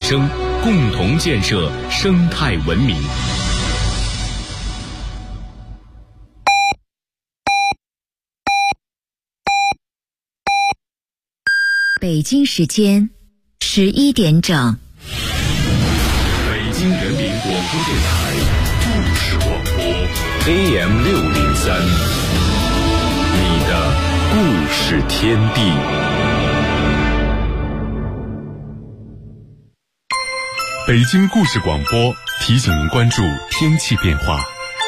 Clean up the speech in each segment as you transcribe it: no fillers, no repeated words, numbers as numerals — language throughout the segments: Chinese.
生，共同建设生态文明。 北京时间11点整。 北京人民广播电台故事广播 AM603， 你的故事天地。北京故事广播提醒您关注天气变化。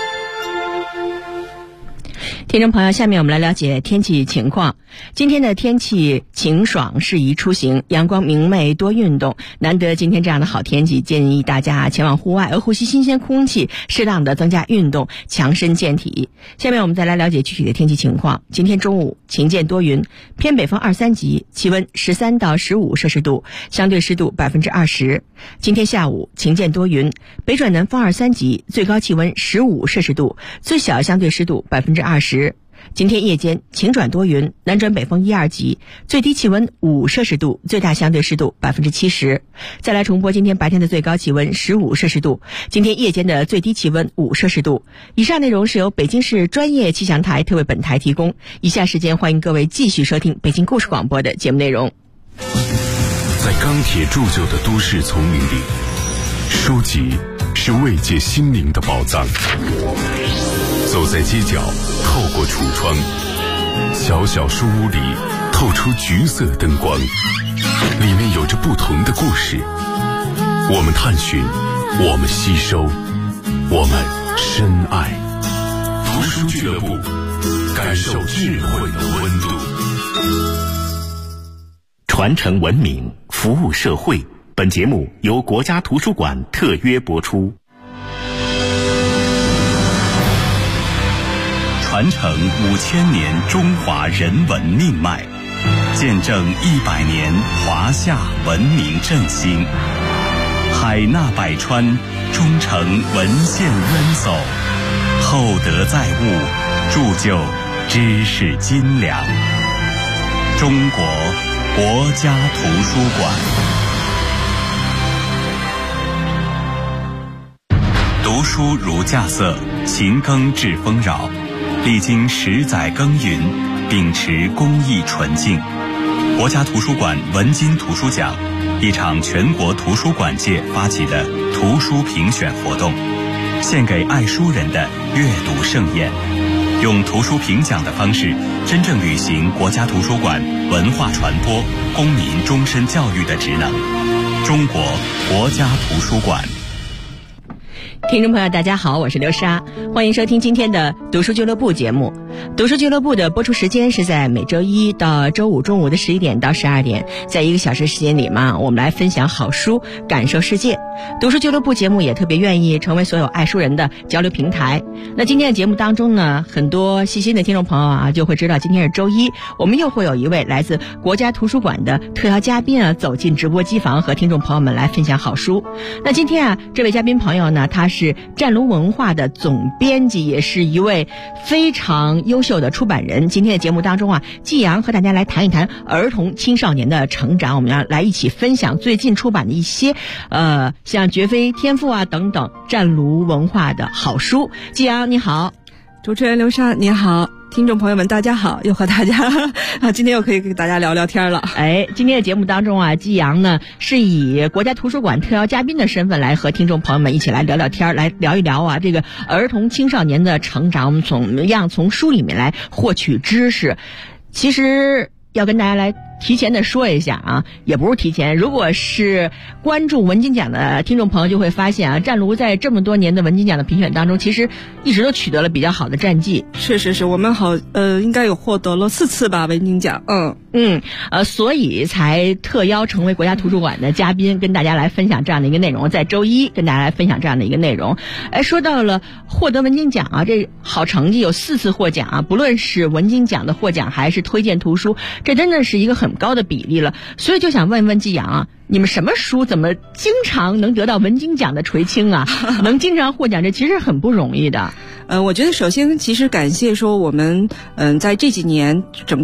听众朋友，下面我们来了解天气情况。今天的天气晴爽，适宜出行，阳光明媚，多运动。难得今天这样的好天气，建议大家前往户外，呼吸新鲜空气，适当的增加运动，强身健体。下面我们再来了解具体的天气情况。今天中午晴间多云，偏北风2、3级，气温13到15摄氏度，相对湿度20%。今天下午晴间多云，北转南风2、3级，最高气温15摄氏度，最小相对湿度20%。今天夜间晴转多云，南转北风1、2级，最低气温5摄氏度，最大相对湿度70%。再来重播今天白天的最高气温15摄氏度，今天夜间的最低气温5摄氏度。以上内容是由北京市专业气象台特为本台提供。以下时间欢迎各位继续收听北京故事广播的节目内容。 在钢铁铸就的都市丛林里，书籍是慰藉心灵的宝藏。走在街角，透过橱窗，小小书屋里透出橘色灯光，里面有着不同的故事。我们探寻，我们吸收，我们深爱。读书俱乐部，感受智慧的温度。 传承文明，服务社会。本节目由国家图书馆特约播出。传承5000年中华人文命脉，见证100年华夏文明振兴。海纳百川，忠诚文献渊薮，厚德载物，铸就知识斤两。中国国家图书馆。读书如稼穑，勤耕致丰饶。历经10载耕耘，秉持公益纯净，国家图书馆文津图书奖，一场全国图书馆界发起的图书评选活动，献给爱书人的阅读盛宴，用图书评奖的方式，真正履行国家图书馆文化传播、公民终身教育的职能。中国国家图书馆。 听众朋友大家好，我是刘莎，欢迎收听今天的读书俱乐部节目。读书俱乐部的播出时间是在每周一到周五中午的11点到12点，在1个小时时间里嘛，我们来分享好书，感受世界。读书俱乐部节目也特别愿意成为所有爱书人的交流平台。那今天的节目当中呢，很多细心的听众朋友啊，就会知道今天是周一，我们又会有一位来自国家图书馆的特邀嘉宾啊，走进直播机房和听众朋友们来分享好书。那今天啊，这位嘉宾朋友呢，他是湛卢文化的总编辑，也是一位非常优秀的出版人。今天的节目当中啊，季阳和大家来谈一谈儿童青少年的成长，我们要来一起分享最近出版的一些像绝非天赋啊等等湛卢文化的好书。季阳你好。 主持人刘莎你好，听众朋友们大家好，又和大家今天又可以跟大家聊聊天了。 今天的节目当中啊，季阳呢是以国家图书馆特邀嘉宾的身份来和听众朋友们一起来聊聊天，来聊一聊啊这个儿童青少年的成长，我们怎么样从书里面来获取知识。其实要跟大家来提前的说一下啊，也不是提前，如果是关注文津奖的听众朋友就会发现啊，湛卢在这么多年的文津奖的评选当中，其实一直都取得了比较好的战绩。 是，我们应该有获得了4次吧文津奖。 所以才特邀成为国家图书馆的嘉宾，跟大家来分享这样的一个内容，在周一跟大家来分享这样的一个内容。说到了获得文津奖啊，这好成绩有4次获奖啊，不论是文津奖的获奖还是推荐图书，这真的是一个很高的比例了。所以就想问问季阳啊，你们什么书怎么经常能得到文津奖的垂青啊？能经常获奖，这其实很不容易的。 我觉得首先其实感谢说我们在这几年整个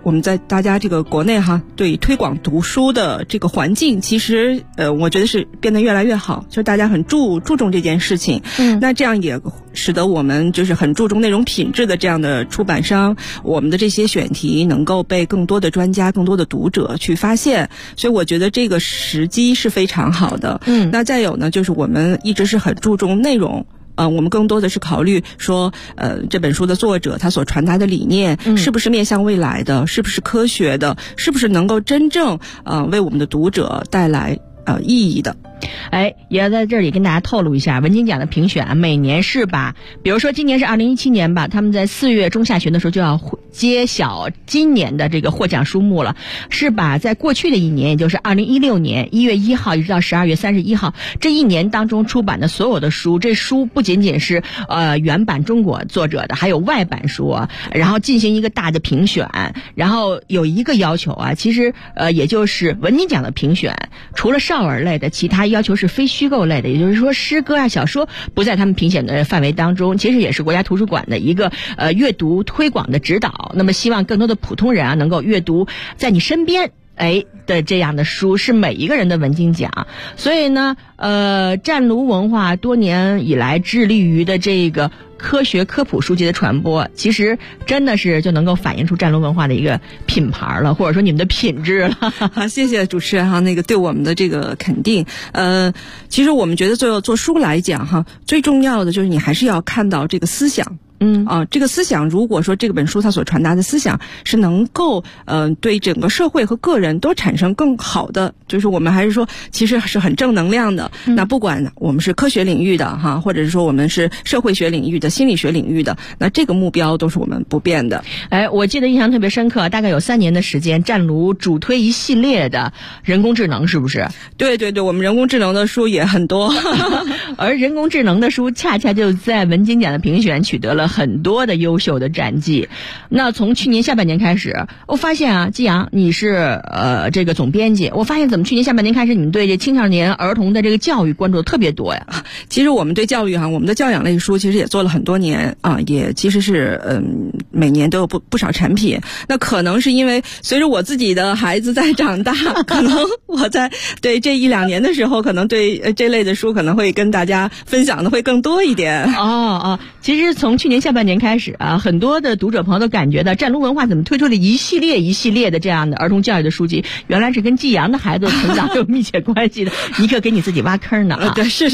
我们在大家这个国内对推广读书的这个环境，其实我觉得是变得越来越好，就是大家很注重这件事情。那这样也使得我们就是很注重内容品质的这样的出版商，我们的这些选题能够被更多的专家、更多的读者去发现，所以我觉得这个时机是非常好的。那再有呢，就是我们一直是很注重内容。我们更多的是考虑说，这本书的作者他所传达的理念是不是面向未来的，是不是科学的，是不是能够真正为我们的读者带来意义的。 也要在这里跟大家透露一下，文津奖的评选每年是把，比如说今年是2017年吧，他们在4月中下旬的时候就要揭晓今年的这个获奖书目了，是把在过去的一年，也就是2016年1月1号一直到12月31号这一年当中出版的所有的书，这书不仅仅是原版中国作者的，还有外版书，然后进行一个大的评选，然后有一个要求其实也就是文津奖的评选，除了少儿类的，其他要求是非虚构类的，也就是说诗歌小说不在他们评选的范围当中，其实也是国家图书馆的一个阅读推广的指导。那么希望更多的普通人能够阅读在你身边的这样的书，是每一个人的文津奖。所以呢湛卢文化多年以来致力于的这个科学科普书籍的传播，其实真的是就能够反映出湛卢文化的一个品牌了，或者说你们的品质了。 好，谢谢主持人那个对我们的这个肯定。其实我们觉得做书来讲最重要的就是你还是要看到这个思想。这个思想，如果说这本书它所传达的思想是能够对整个社会和个人都产生更好的，就是我们还是说其实是很正能量的。那不管我们是科学领域的或者是说我们是社会学领域的、心理学领域的，那这个目标都是我们不变的。 我记得印象特别深刻，大概有3年的时间，湛卢主推一系列的人工智能，是不是？ 对对对，我们人工智能的书也很多。 而人工智能的书恰恰就在文津奖的评选取得了很多的优秀的战绩。那从去年下半年开始，我发现季阳你是这个总编辑，我发现怎么去年下半年开始，你们对这青少年儿童的这个教育关注的特别多呀？ 其实我们对教育我们的教养类书其实也做了很多年也其实是每年都有不少产品。那可能是因为随着我自己的孩子在长大，可能我在对这1-2年的时候，可能对这类的书可能会跟大家分享的会更多一点。 其实从去年下半年开始很多的读者朋友都感觉到湛卢文化怎么推出了一系列的这样的儿童教育的书籍，原来是跟季阳的孩子的成长有密切关系的。你可给你自己挖坑呢对，是。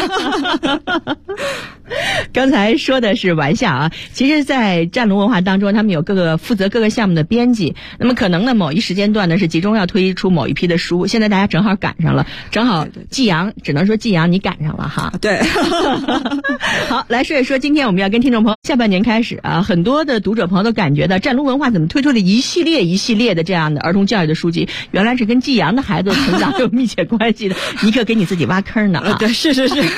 刚才说的是玩笑其实在湛卢文化当中，他们有负责各个项目的编辑，那么可能呢某一时间段呢是集中要推出某一批的书，现在大家正好赶上了，正好季阳，只能说季阳你赶上了对。 好，来说一说今天我们要跟听众朋友下半年开始很多的读者朋友都感觉到湛卢文化怎么推出了一系列的这样的儿童教育的书籍，原来是跟季阳的孩子的成长有密切关系的。你可给你自己挖坑呢对，是。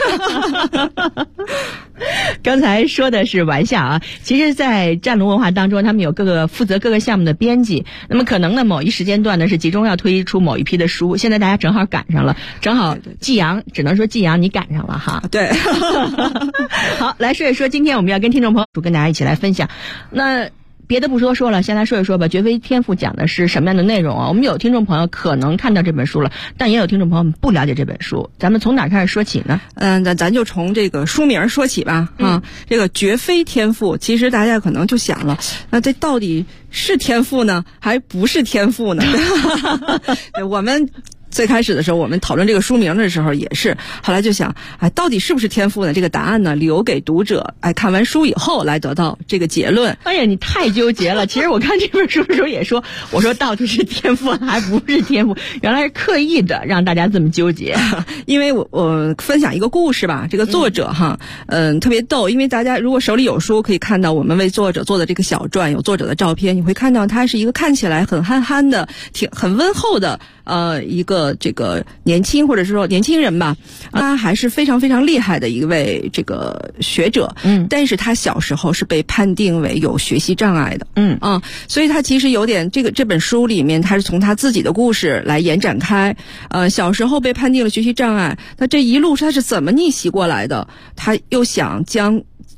刚才说的是玩笑其实在湛卢文化当中，他们有负责各个项目的编辑，那么可能呢某一时间段呢是集中要推出某一批的书，现在大家正好赶上了，正好季阳，只能说季阳你赶上了对。 好，来说一说今天我们要跟听众朋友跟大家一起来分享。那别的不说了，先来说一说吧。绝非天赋讲的是什么样的内容我们有听众朋友可能看到这本书了，但也有听众朋友们不了解这本书。咱们从哪开始说起呢？ 咱就从这个书名说起吧。这个绝非天赋，其实大家可能就想了，那这到底是天赋呢，还不是天赋呢？我们最开始的时候，我们讨论这个书名的时候也是，后来就想，到底是不是天赋呢？这个答案呢，留给读者，看完书以后来得到这个结论。 哎呀，你太纠结了。其实我看这本书的时候也说，我说到底是天赋还不是天赋？原来是刻意的让大家这么纠结。 因为我分享一个故事吧，这个作者特别逗，因为大家如果手里有书，可以看到我们为作者做的这个小传，有作者的照片，你会看到他是一个看起来很憨憨的、很温厚的一个这个年轻或者是说年轻人吧，他还是非常非常厉害的一位这个学者，但是他小时候是被判定为有学习障碍的，所以他其实有点这本书里面他是从他自己的故事来延展开，小时候被判定了学习障碍，那这一路他是怎么逆袭过来的？他又想将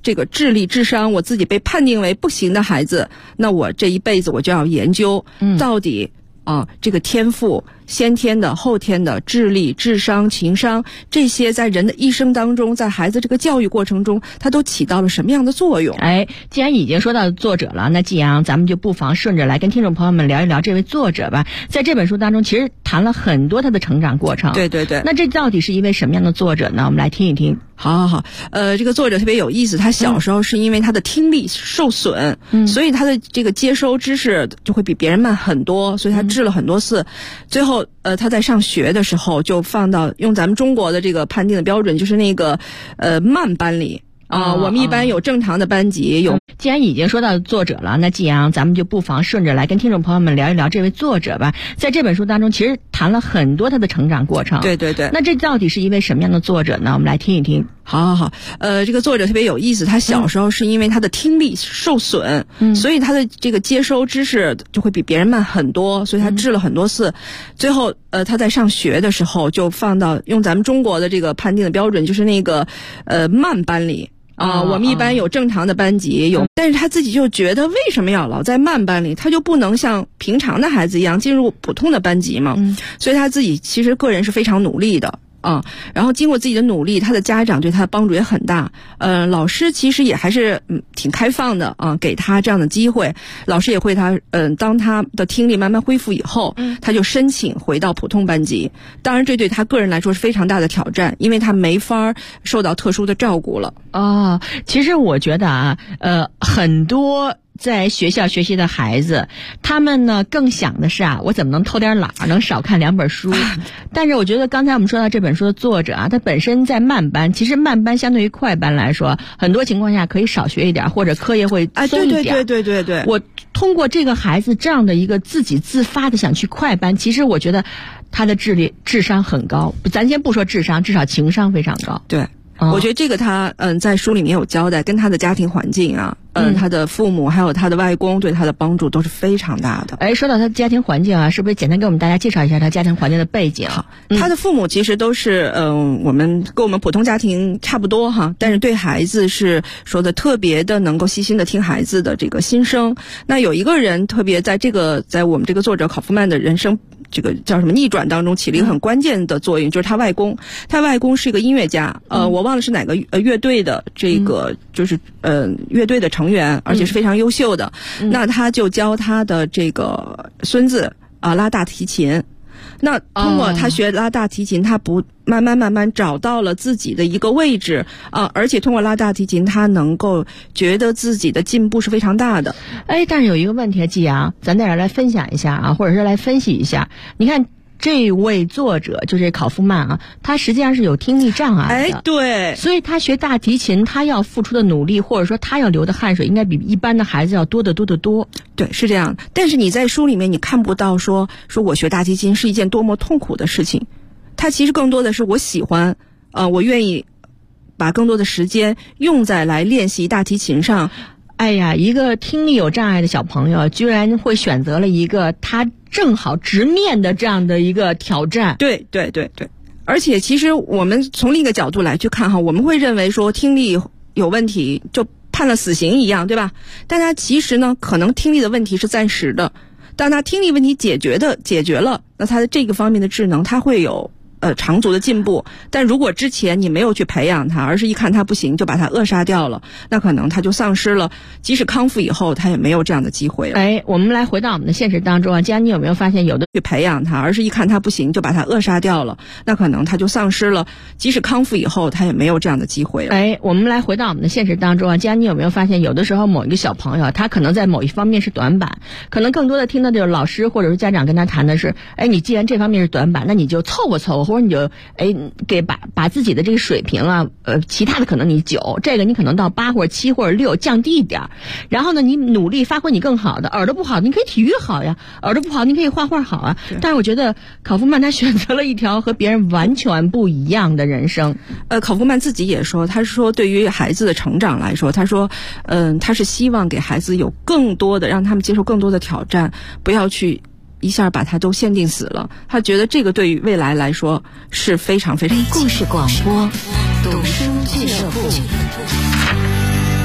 这个智力智商我自己被判定为不行的孩子，那我这一辈子我就要研究到底这个天赋先天的后天的智力智商情商这些在人的一生当中，在孩子这个教育过程中它都起到了什么样的作用。 既然已经说到作者了，那季阳咱们就不妨顺着来跟听众朋友们聊一聊这位作者吧。在这本书当中其实谈了很多他的成长过程。 对对对。 那这到底是一位什么样的作者呢？我们来听一听。 好，这个作者特别有意思，他小时候是因为他的听力受损，所以他的这个接收知识就会比别人慢很多，所以他治了很多次，最后他在上学的时候就放到用咱们中国的这个判定的标准，就是那个慢班里。我们一般有正常的班级，有。 既然已经说到作者了，那季阳咱们就不妨顺着来跟听众朋友们聊一聊这位作者吧。在这本书当中其实谈了很多他的成长过程。 对对对。 那这到底是一位什么样的作者呢？我们来听一听。 好，这个作者特别有意思，他小时候是因为他的听力受损，所以他的这个接收知识就会比别人慢很多，所以他治了很多次，最后他在上学的时候就放到用咱们中国的这个判定的标准，就是那个慢班里。我们一般有正常的班级，有，但是他自己就觉得为什么要老在慢班里，他就不能像平常的孩子一样进入普通的班级嘛？所以他自己其实个人是非常努力的。然后经过自己的努力，他的家长对他的帮助也很大。老师其实也还是挺开放的给他这样的机会。老师也会当他的听力慢慢恢复以后，他就申请回到普通班级。当然这对他个人来说是非常大的挑战，因为他没法受到特殊的照顾了。 其实我觉得很多在学校学习的孩子，他们呢更想的是我怎么能偷点懒，能少看2本书。但是我觉得刚才我们说到这本书的作者他本身在慢班，其实慢班相对于快班来说，很多情况下可以少学一点，或者课业会松一点。 对。 我通过这个孩子这样的一个自己自发的想去快班，其实我觉得他的智商很高。咱先不说智商，至少情商非常高。 对。我觉得这个他在书里面有交代，跟他的家庭环境他的父母还有他的外公对他的帮助都是非常大的。 说到他的家庭环境是不是简单给我们大家介绍一下他家庭环境的背景？ 好，他的父母其实都是跟我们普通家庭差不多但是对孩子是说的特别的能够细心的听孩子的这个心声。那有一个人特别在我们这个作者考夫曼的人生这个叫什么逆转当中起了一个很关键的作用，就是他外公。他外公是一个音乐家，我忘了是哪个乐队的这个就是乐队的成员，而且是非常优秀的。那他就教他的这个孙子拉大提琴。那通过他学拉大提琴，他慢慢找到了自己的一个位置而且通过拉大提琴，他能够觉得自己的进步是非常大的。 但是有一个问题季阳，咱在这儿来分享一下或者是来分析一下。你看这位作者就是考夫曼他实际上是有听力障碍的。 对。 所以他学大提琴，他要付出的努力或者说他要流的汗水应该比一般的孩子要多得多得多。 对，是这样。但是你在书里面你看不到说我学大提琴是一件多么痛苦的事情，他其实更多的是我喜欢我愿意把更多的时间用在来练习大提琴上。 一个听力有障碍的小朋友居然会选择了一个他正好直面的这样的一个挑战。 对。而且其实我们从另一个角度来去看我们会认为说听力有问题就判了死刑一样，对吧？但他其实呢可能听力的问题是暂时的，当他听力问题解决了，那他的这个方面的智能他会有长足的进步。但如果之前你没有去培养他，而是一看他不行就把他扼杀掉了，那可能他就丧失了即使康复以后他也没有这样的机会了。 我们来回到我们的现实当中既然你有没有发现有的去培养他，而是一看他不行就把他扼杀掉了，那可能他就丧失了即使康复以后他也没有这样的机会了。 我们来回到我们的现实当中既然你有没有发现有的时候某一个小朋友他可能在某一方面是短板，可能更多的听到就是老师或者是家长跟他谈的是你既然这方面是短板，那你就凑合或者你就把自己的这个水平其他的可能你9，这个你可能到8或者7或者6降低一点，然后呢你努力发挥你更好的。耳朵不好你可以体育好呀，耳朵不好你可以画画好但是我觉得考夫曼他选择了一条和别人完全不一样的人生。 考夫曼自己也说，他说对于孩子的成长来说，他说他是希望给孩子有更多的让他们接受更多的挑战，不要去一下把它都限定死了。他觉得这个对于未来来说是非常非常故事广播读书俱乐部。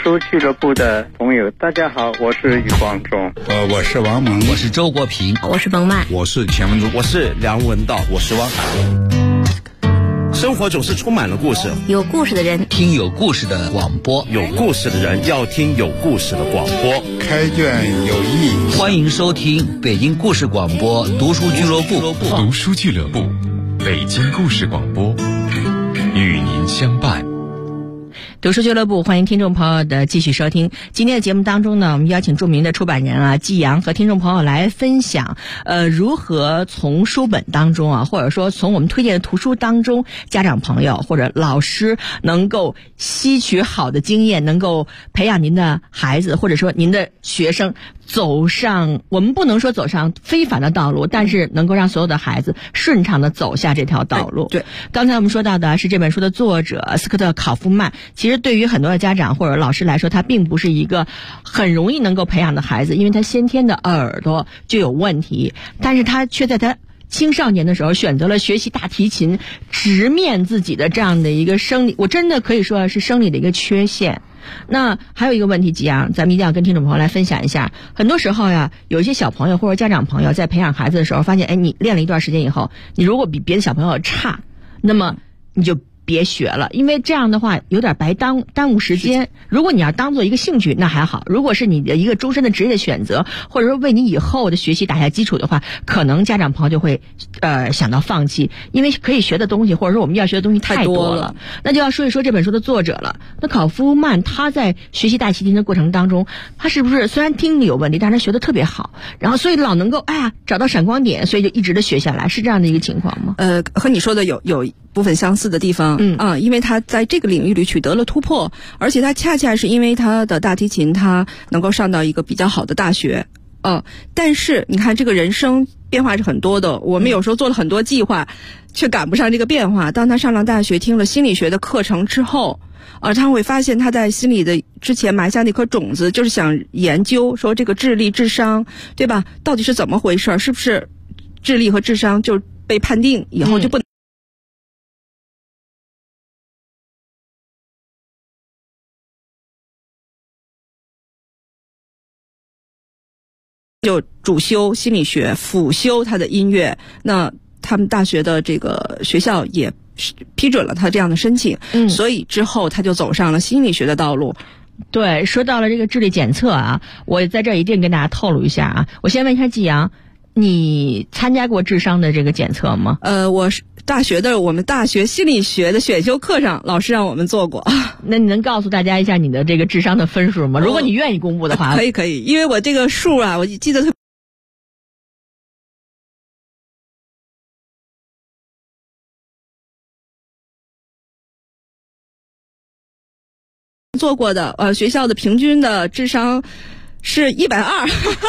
书俱乐部的朋友，大家好，我是余光中。 我是王蒙， 我是周国平， 我是冯曼， 我是钱文忠， 我是梁文道， 我是汪涵。生活总是充满了故事， 有故事的人听有故事的广播， 有故事的人要听有故事的广播。 开卷有益， 欢迎收听北京故事广播读书俱乐部。 读书俱乐部，北京故事广播，与您相伴。 读书俱乐部，欢迎听众朋友的继续收听。今天的节目当中呢，我们邀请著名的出版人季阳和听众朋友来分享，如何从书本当中或者说从我们推荐的图书当中，家长朋友或者老师能够吸取好的经验，能够培养您的孩子或者说您的学生走上，我们不能说走上非凡的道路，但是能够让所有的孩子顺畅的走下这条道路。 对， 刚才我们说到的是这本书的作者斯科特·考夫曼。其实对于很多的家长或者老师来说，他并不是一个很容易能够培养的孩子，因为他先天的耳朵就有问题，但是他却在他青少年的时候选择了学习大提琴，直面自己的这样的一个生理，我真的可以说是生理的一个缺陷。那还有一个问题，吉阳，咱们一定要跟听众朋友来分享一下。很多时候有一些小朋友或者家长朋友在培养孩子的时候，发现，你练了一段时间以后，你如果比别的小朋友差，那么你就别学了，因为这样的话有点耽误时间。如果你要当做一个兴趣，那还好；如果是你的一个终身的职业的选择，或者说为你以后的学习打下基础的话，可能家长朋友就会想到放弃，因为可以学的东西或者说我们要学的东西太多了。那就要说一说这本书的作者了。那考夫曼他在学习大提琴的过程当中，他是不是虽然听力有问题，但是他学得特别好，然后所以老能够找到闪光点，所以就一直的学下来，是这样的一个情况吗？ 和你说的有部分相似的地方。因为他在这个领域里取得了突破，而且他恰恰是因为他的大提琴，他能够上到一个比较好的大学。但是你看这个人生变化是很多的，我们有时候做了很多计划，却赶不上这个变化。当他上了大学，听了心理学的课程之后，他会发现他在心里的之前埋下那颗种子，就是想研究说这个智力、智商，对吧？到底是怎么回事？是不是智力和智商就被判定以后就不能就主修心理学，辅修他的音乐。那他们大学的这个学校也批准了他这样的申请，所以之后他就走上了心理学的道路。 对，说到了这个智力检测我在这儿一定跟大家透露一下我先问一下季阳，你参加过智商的这个检测吗？ 我是我们大学心理学的选修课上，老师让我们做过。 那你能告诉大家一下你的这个智商的分数吗？如果你愿意公布的话。 可以，因为我这个数我记得做过的学校的平均的智商是120。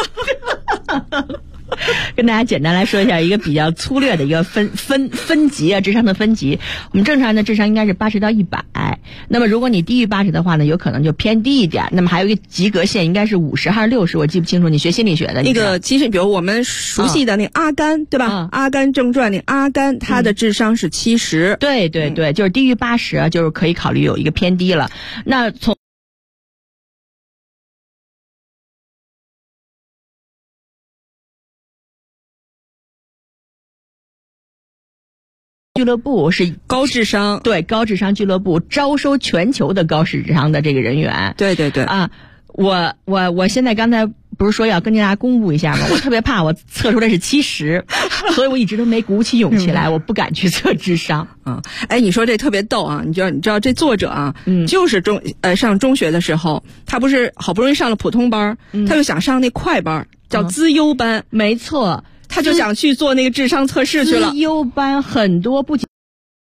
跟大家简单来说一下一个比较粗略的一个分级智商的分级。我们正常人的智商应该是80到100，那么如果你低于80的话呢，有可能就偏低一点。那么还有一个及格线应该是50还是60，我记不清楚。你学心理学的那个，其实比如我们熟悉的那个阿甘，对吧？阿甘正传那阿甘，他的智商是70。 对，就是低于80，就是可以考虑有一个偏低了。那从俱乐部是高智商， 对，高智商俱乐部招收全球的高智商的这个人员。 对我现在刚才不是说要跟大家公布一下吗？我特别怕我测出来是70，所以我一直都没鼓起勇气来，我不敢去测智商。 你说这特别逗你知道这作者就是上中学的时候，他不是好不容易上了普通班，他就想上那快班，叫资优班。 没错。 他就想去做那个智商测试去了。 资优班很多不仅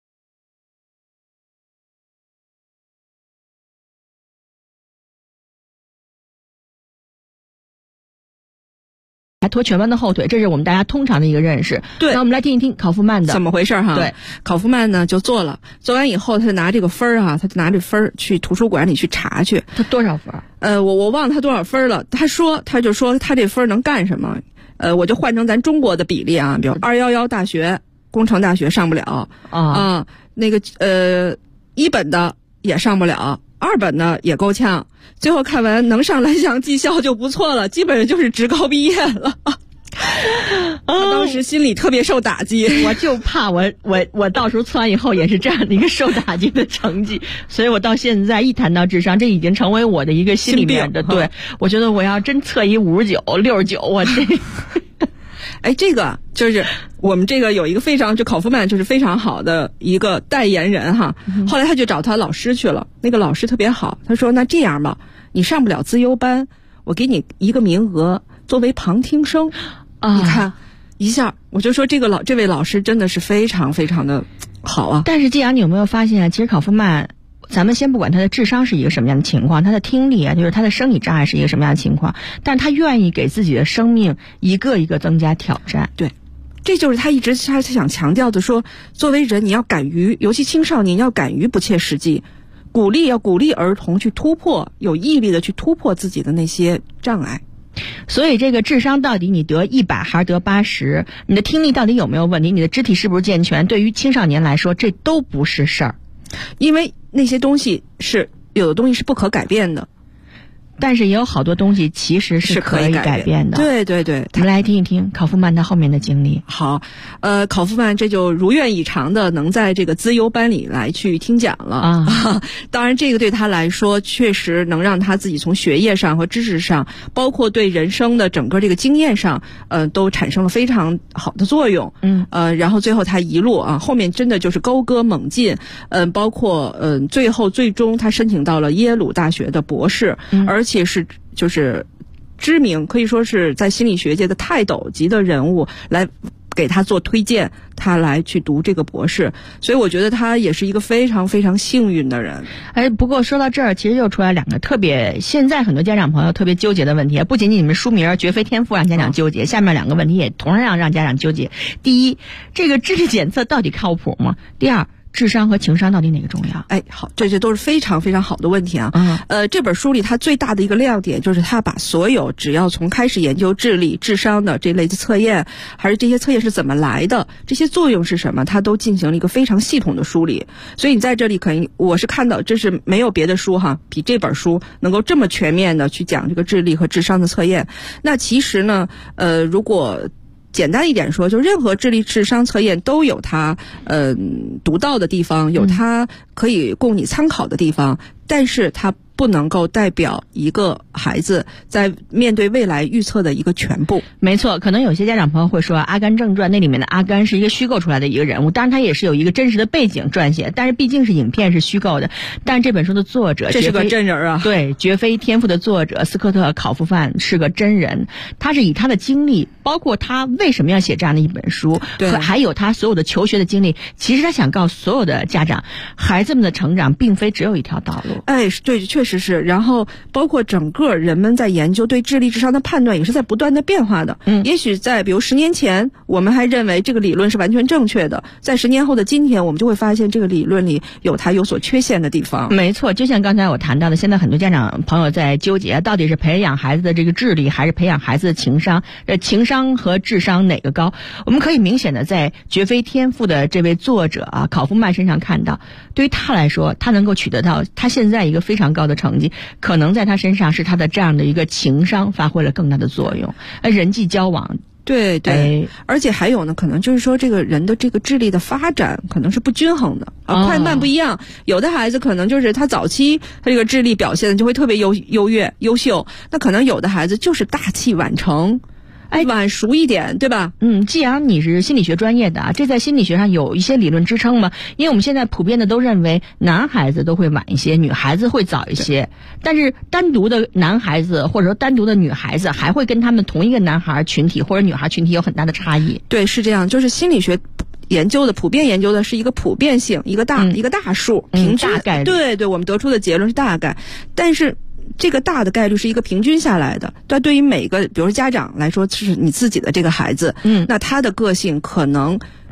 还拖全班的后腿，这是我们大家通常的一个认识。 对， 那我们来听一听考夫曼的怎么回事对， 考夫曼呢就做了，做完以后他就拿这个分他就拿这分去图书馆里去查去。 他多少分？ 我忘了他多少分了。他就说他这分能干什么？我就换成咱中国的比例比如211大学、工程大学上不了那个一本的也上不了 2本呢也够呛，最后看完能上蓝翔技校就不错了，基本上就是职高毕业了。他当时心里特别受打击， 我就怕我到时候测完以后也是这样的一个受打击的成绩，所以我到现在一谈到智商，这已经成为我的一个心里面的，对，我觉得我要真测一59、69，我这。 哎，这个就是我们这个有一个非常就考夫曼就是非常好的一个代言人哈。后来他就找他老师去了，那个老师特别好，他说那这样吧，你上不了资优班，我给你一个名额作为旁听生。你看一下，我就说这位老师真的是非常非常的好啊。 但是季阳，你有没有发现，其实考夫曼，咱们先不管他的智商是一个什么样的情况，他的听力啊，就是他的生理障碍是一个什么样的情况，但是他愿意给自己的生命一个一个增加挑战。 对，这就是他一直他想强调的，说作为人你要敢于，尤其青少年要敢于不切实际，要鼓励儿童去突破，有毅力的去突破自己的那些障碍。 所以这个智商到底你得100还是得80，你的听力到底有没有问题，你的肢体是不是健全，对于青少年来说这都不是事儿， 因为那些东西是有的东西是不可改变的， 但是也有好多东西其实是可以改变的。 对对对， 我们来听一听考夫曼他后面的经历。 好，考夫曼这就如愿以偿的能在这个资优班里来去听讲了啊。当然这个对他来说确实能让他自己从学业上和知识上，包括对人生的整个这个经验上都产生了非常好的作用。然后最后他一路啊，后面真的就是高歌猛进，包括最终他申请到了耶鲁大学的博士，而且是就是知名，可以说是在心理学界的泰斗级的人物来给他做推荐，他来去读这个博士，所以我觉得他也是一个非常非常幸运的人。 不过说到这儿，其实又出来2个特别现在很多家长朋友特别纠结的问题，不仅仅你们书名绝非天赋让家长纠结，下面2个问题也同样让家长纠结。第一，这个智力检测到底靠谱吗？第二，智商和情商到底哪个重要？ 哎，好，这都是非常非常好的问题啊。这本书里它最大的一个亮点就是它把所有只要从开始研究智力、智商的这类的测验，还是这些测验是怎么来的，这些作用是什么，它都进行了一个非常系统的梳理。所以你在这里我是看到这是没有别的书哈，比这本书能够这么全面的去讲这个智力和智商的测验。那其实呢，如果简单一点说，就任何智力智商测验都有它独到的地方，有它可以供你参考的地方，但是它不能够代表一个孩子在面对未来预测的一个全部。 没错，可能有些家长朋友会说《阿甘正传》那里面的阿甘是一个虚构出来的一个人物，当然他也是有一个真实的背景撰写，但是毕竟是影片是虚构的。但是这本书的作者这是个真人啊， 对，绝非天赋的作者斯科特·考夫曼是个真人，他是以他的经历，包括他为什么要写这样的一本书，还有他所有的求学的经历，其实他想告诉所有的家长，孩子们的成长并非只有一条道路。 哎，对，确实是。然后包括整个人们在研究对智力智商的判断也是在不断的变化的。也许在比如10年前我们还认为这个理论是完全正确的，在10年后的今天我们就会发现这个理论里有它有所缺陷的地方。 没错，就像刚才我谈到的，现在很多家长朋友在纠结到底是培养孩子的这个智力还是培养孩子的情商，情商和智商哪个高。我们可以明显的在绝非天赋的这位作者啊考夫曼身上看到，对于他来说，他能够取得到他现在一个非常高的成绩，可能在他身上是他的这样的一个情商发挥了更大的作用，人际交往。 对对，而且还有呢，可能就是说这个人的这个智力的发展可能是不均衡的快慢不一样。有的孩子可能就是他早期他这个智力表现就会特别优秀，那可能有的孩子就是大器晚成。晚熟一点，对吧？ 既然你是心理学专业的，这在心理学上有一些理论支撑吗？因为我们现在普遍的都认为男孩子都会晚一些，女孩子会早一些，但是单独的男孩子或者说单独的女孩子还会跟他们同一个男孩群体或者女孩群体有很大的差异。 对，是这样，就是心理学普遍研究的是一个普遍性，一个大数，平均大概率。 对，我们得出的结论是大概，但是这个大的概率是一个平均下来的，但对于每个比如说家长来说，是你自己的这个孩子，那他的个性可能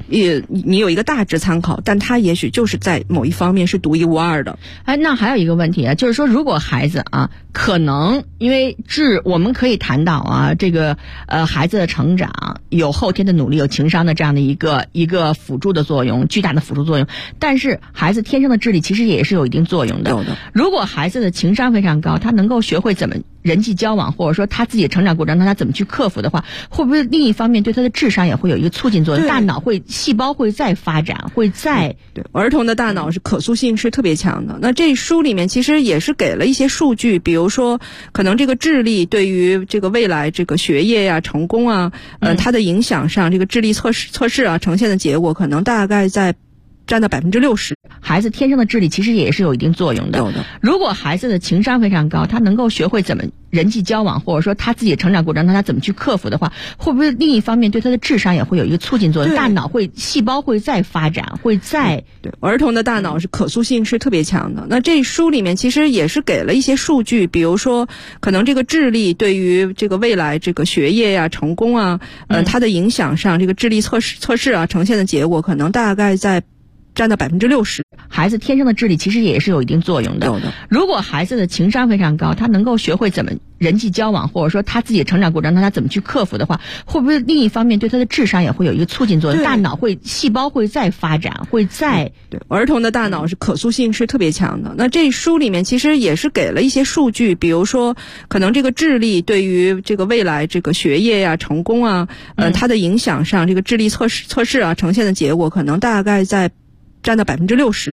你有一个大致参考，但他也许就是在某一方面是独一无二的。 那还有一个问题啊，就是说如果孩子啊，可能因为我们可以谈到啊，这个孩子的成长有后天的努力，有情商的这样的一个辅助的作用，巨大的辅助作用。但是孩子天生的智力其实也是有一定作用的。 有的。 如果孩子的情商非常高，他能够学会怎么人际交往，或者说他自己的成长过程中他怎么去克服的话，会不会另一方面对他的智商也会有一个促进作用？大脑细胞会再发展，会再对儿童的大脑是可塑性是特别强的。那这书里面其实也是给了一些数据，比如说可能这个智力对于这个未来这个学业呀、成功啊，它的影响上，这个智力测试啊呈现的结果可能大概占到60%。 孩子天生的智力其实也是有一定作用的。 有的。 如果孩子的情商非常高，他能够学会怎么人际交往，或者说他自己的成长过程中他怎么去克服的话，会不会另一方面对他的智商也会有一个促进作用？大脑细胞会再发展，会再对儿童的大脑是可塑性是特别强的。那这书里面其实也是给了一些数据，比如说可能这个智力对于这个未来这个学业呀、成功啊，它的影响上，这个智力测试啊呈现的结果可能大概占到60%。 孩子天生的智力其实也是有一定作用的。 有的。 如果孩子的情商非常高，他能够学会怎么人际交往，或者说他自己的成长过程中他怎么去克服的话，会不会另一方面对他的智商也会有一个促进作用？大脑细胞会再发展，会再对儿童的大脑是可塑性是特别强的。那这书里面其实也是给了一些数据，比如说可能这个智力对于这个未来这个学业呀、成功啊，它的影响上，这个智力测试啊呈现的结果可能大概占到60%。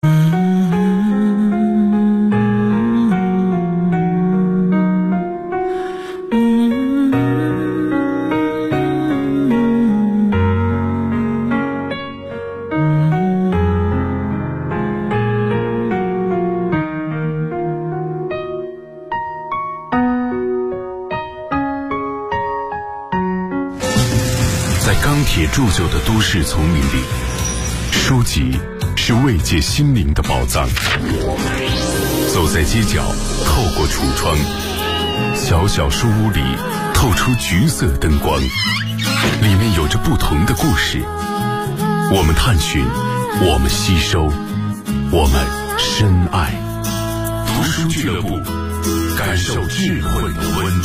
在钢铁铸就的都市丛林里，书籍是慰藉心灵的宝藏。走在街角，透过橱窗，小小书屋里透出橘色灯光，里面有着不同的故事。我们探寻，我们吸收，我们深爱。读书俱乐部，感受智慧的温度。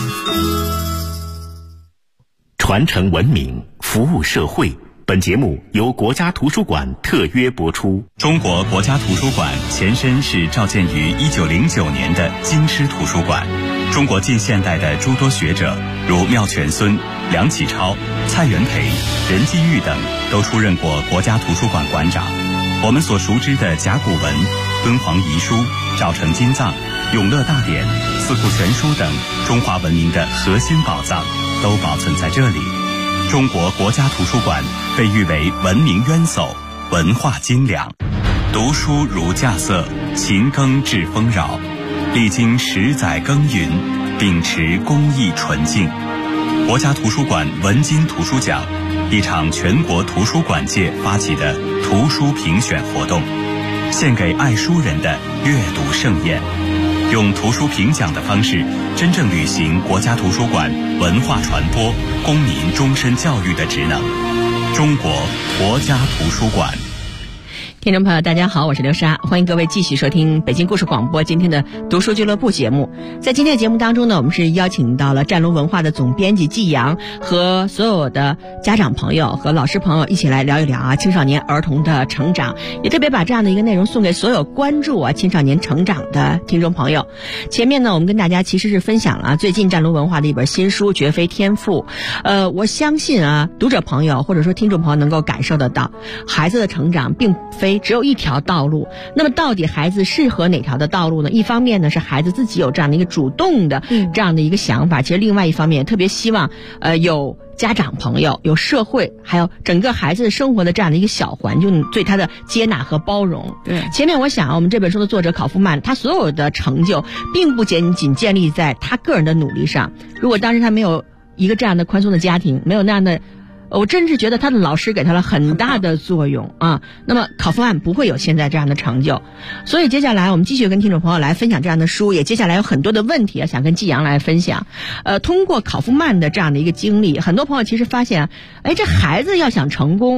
传承文明，服务社会。本节目由国家图书馆特约播出。 中国国家图书馆前身是召建于1909年的京师图书馆。中国近现代的诸多学者，如妙泉孙、梁启超、蔡元培、任继玉等，都出任过国家图书馆馆长。我们所熟知的甲骨文、敦煌遗书、赵城金藏、永乐大典、四库全书等中华文明的核心宝藏，都保存在这里。中国国家图书馆被誉为文明渊薮，文化精良。读书如稼穑，勤耕致丰饶。历经10载耕耘，秉持公益纯净。国家图书馆文津图书奖，一场全国图书馆界发起的图书评选活动，献给爱书人的阅读盛宴。用图书评奖的方式，真正履行国家图书馆文化传播、公民终身教育的职能。中国国家图书馆。 听众朋友大家好，我是刘莎，欢迎各位继续收听北京故事广播今天的读书俱乐部节目。在今天的节目当中呢，我们是邀请到了湛龙文化的总编辑季阳和所有的家长朋友和老师朋友一起来聊一聊青少年儿童的成长，也特别把这样的一个内容送给所有关注青少年成长的听众朋友。前面呢，我们跟大家其实是分享了最近湛龙文化的一本新书《绝非天赋》。我相信读者朋友或者说听众朋友能够感受得到，孩子的成长并非只有一条道路。那么到底孩子适合哪条的道路呢？一方面呢是孩子自己有这样的一个主动的这样的一个想法，其实另外一方面特别希望有家长朋友、有社会，还有整个孩子生活的这样的一个小环境对他的接纳和包容。 对， 前面我想我们这本书的作者考夫曼，他所有的成就并不仅仅建立在他个人的努力上。如果当时他没有一个这样的宽松的家庭，没有那样的，我真是觉得他的老师给他了很大的作用啊。那么考夫曼不会有现在这样的成就。所以接下来我们继续跟听众朋友来分享这样的书，也接下来有很多的问题想跟季阳来分享。通过考夫曼的这样的一个经历，很多朋友其实发现这孩子要想成功，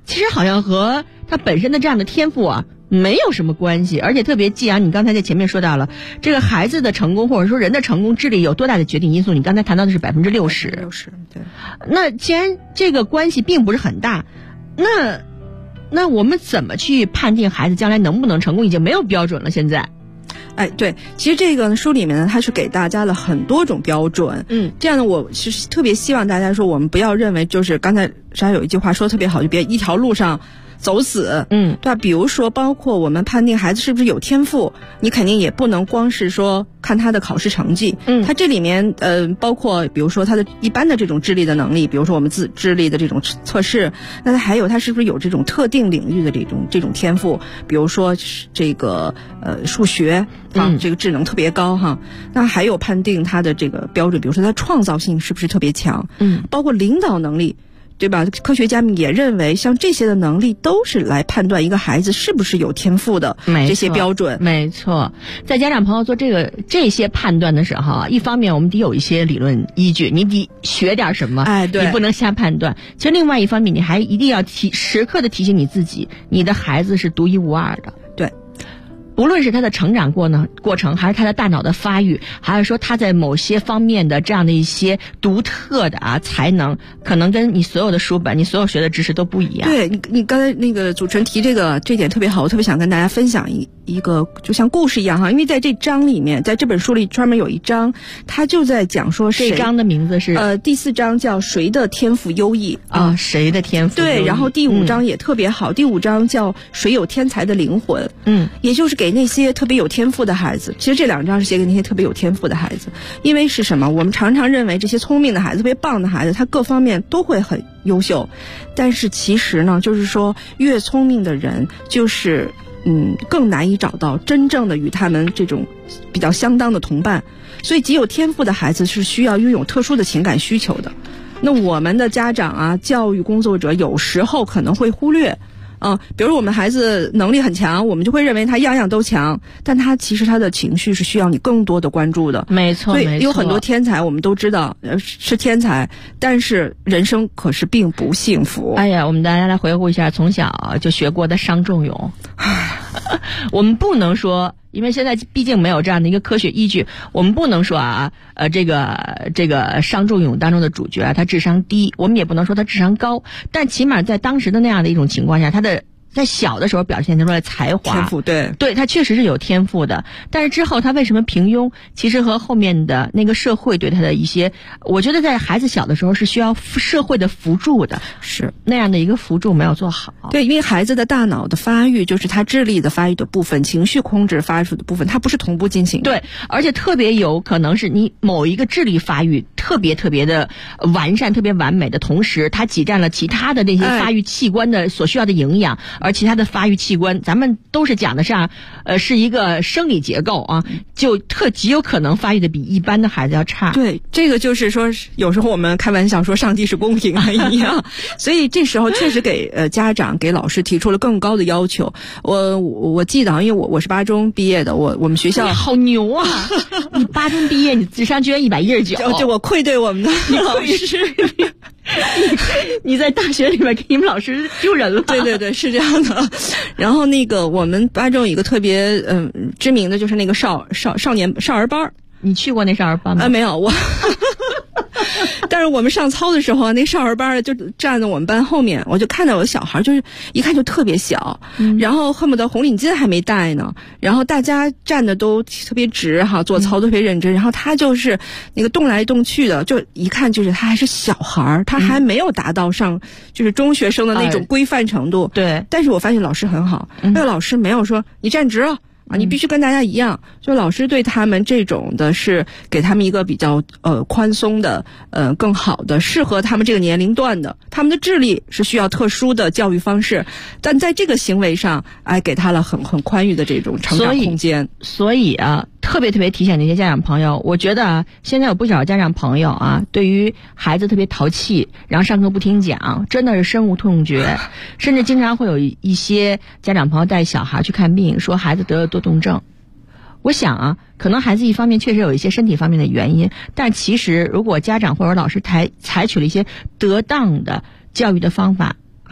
其实好像和他本身的这样的天赋啊没有什么关系。而且特别既然你刚才在前面说到了这个孩子的成功或者说人的成功，智力有多大的决定因素，你刚才谈到的是60%。 对。 那既然这个关系并不是很大，那我们怎么去判定孩子将来能不能成功，已经没有标准了现在。 对，其实这个书里面呢，它是给大家了很多种标准。这样呢，我是特别希望大家说，我们不要认为就是刚才莎有一句话说得特别好，就别一条路上走死。对吧？比如说，包括我们判定孩子是不是有天赋，你肯定也不能光是说看他的考试成绩。他这里面包括比如说他的一般的这种智力的能力，比如说我们智力的这种测试，那他还有他是不是有这种特定领域的这种天赋，比如说这个数学这个智能特别高哈。那还有判定他的这个标准，比如说他创造性是不是特别强，包括领导能力。对吧？科学家们也认为，像这些的能力都是来判断一个孩子是不是有天赋的这些标准。 没错，在家长朋友做这些判断的时候啊，一方面我们得有一些理论依据，你得学点什么， 对， 你不能瞎判断。其实另外一方面，你还一定要时刻的提醒你自己，你的孩子是独一无二的。 对。 无论是他的成长过程，还是他的大脑的发育，还是说他在某些方面的这样的一些独特的才能，可能跟你所有的书本、你所有学的知识都不一样。 对，你刚才那个主持人提这点特别好，我特别想跟大家分享一个就像故事一样哈，因为在这章里面，在这本书里专门有一章，他就在讲说这章的名字是第4章叫谁的天赋优异啊，谁的天赋优异。 对，然后第5章也特别好，第5章叫谁有天才的灵魂。也就是给那些特别有天赋的孩子。其实这2章是写给那些特别有天赋的孩子，因为是什么？我们常常认为这些聪明的孩子、特别棒的孩子，他各方面都会很优秀，但是其实呢，就是说越聪明的人，就是更难以找到真正的与他们这种比较相当的同伴。所以极有天赋的孩子是需要拥有特殊的情感需求的。那我们的家长啊、教育工作者有时候可能会忽略。比如我们孩子能力很强，我们就会认为他样样都强，但他其实他的情绪是需要你更多的关注的。 没错， 所以有很多天才，我们都知道是天才，但是人生可是并不幸福。 哎呀，我们大家来回顾一下从小就学过的伤仲永。我们不能说，因为现在毕竟没有这样的一个科学依据，我们不能说这个伤仲永当中的主角他智商低，我们也不能说他智商高，但起码在当时的那样的一种情况下，他的在小的时候表现出来的才华天赋， 对他确实是有天赋的。但是之后他为什么平庸，其实和后面的那个社会对他的一些，我觉得在孩子小的时候是需要社会的扶助的， 是那样的一个扶助没有做好。 对，因为孩子的大脑的发育就是他智力的发育的部分，情绪控制发育的部分，它不是同步进行的。 对，而且特别有可能是你某一个智力发育特别的完善、特别完美的同时，它挤占了其他的那些发育器官的所需要的营养，而其他的发育器官，咱们都是讲的是一个生理结构啊，就极有可能发育的比一般的孩子要差。 对，这个就是说，有时候我们开玩笑说上帝是公平的一样，所以这时候确实给家长、给老师提出了更高的要求。我记得，因为我是8中毕业的，我们学校好牛啊！你8中毕业，你智商居然119， 就我愧对我们的老师。 你在大学里面给你们老师丢人了。 对，是这样的。然后我们8中有一个特别知名的就是那个少儿班。 你去过那少儿班吗？ 没有，我但是我们上操的时候，那少儿班就站在我们班后面，我就看到有小孩，就是一看就特别小，然后恨不得红领巾还没戴呢，然后大家站的都特别直哈，做操特别认真，然后他就是那个动来动去的，就一看就是他还是小孩，他还没有达到上就是中学生的那种规范程度。 对， 但是我发现老师很好，那个老师没有说你站直了。你必须跟大家一样，就老师对他们这种的是给他们一个比较宽松的更好的适合他们这个年龄段的，他们的智力是需要特殊的教育方式，但在这个行为上给他了很宽裕的这种成长空间。 所以特别提醒那些家长朋友，我觉得现在有不少家长朋友对于孩子特别淘气，然后上课不听讲，真的是深恶痛绝。甚至经常会有一些家长朋友带小孩去看病，说孩子得了多动症。我想可能孩子一方面确实有一些身体方面的原因，但其实如果家长或者老师采取了一些得当的教育的方法，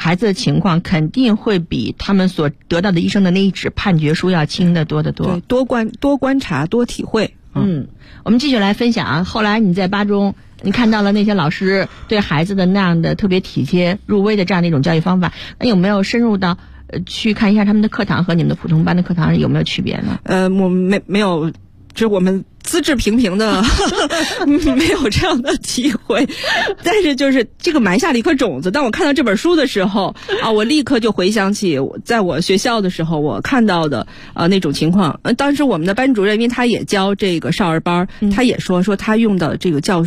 孩子的情况肯定会比他们所得到的医生的那一纸判决书要轻得多得多。 对，多观察，多体会。 我们继续来分享啊。后来你在巴中，你看到了那些老师对孩子的那样的特别体贴入微的这样的一种教育方法，那有没有深入到去看一下他们的课堂和你们的普通班的课堂有没有区别呢？ 我们没有，就是我们资质平平的没有这样的体会，但是就是这个埋下了一颗种子。当我看到这本书的时候啊，我立刻就回想起在我学校的时候我看到的那种情况。当时我们的班主任因为他也教这个少儿班，他也说他用的这个教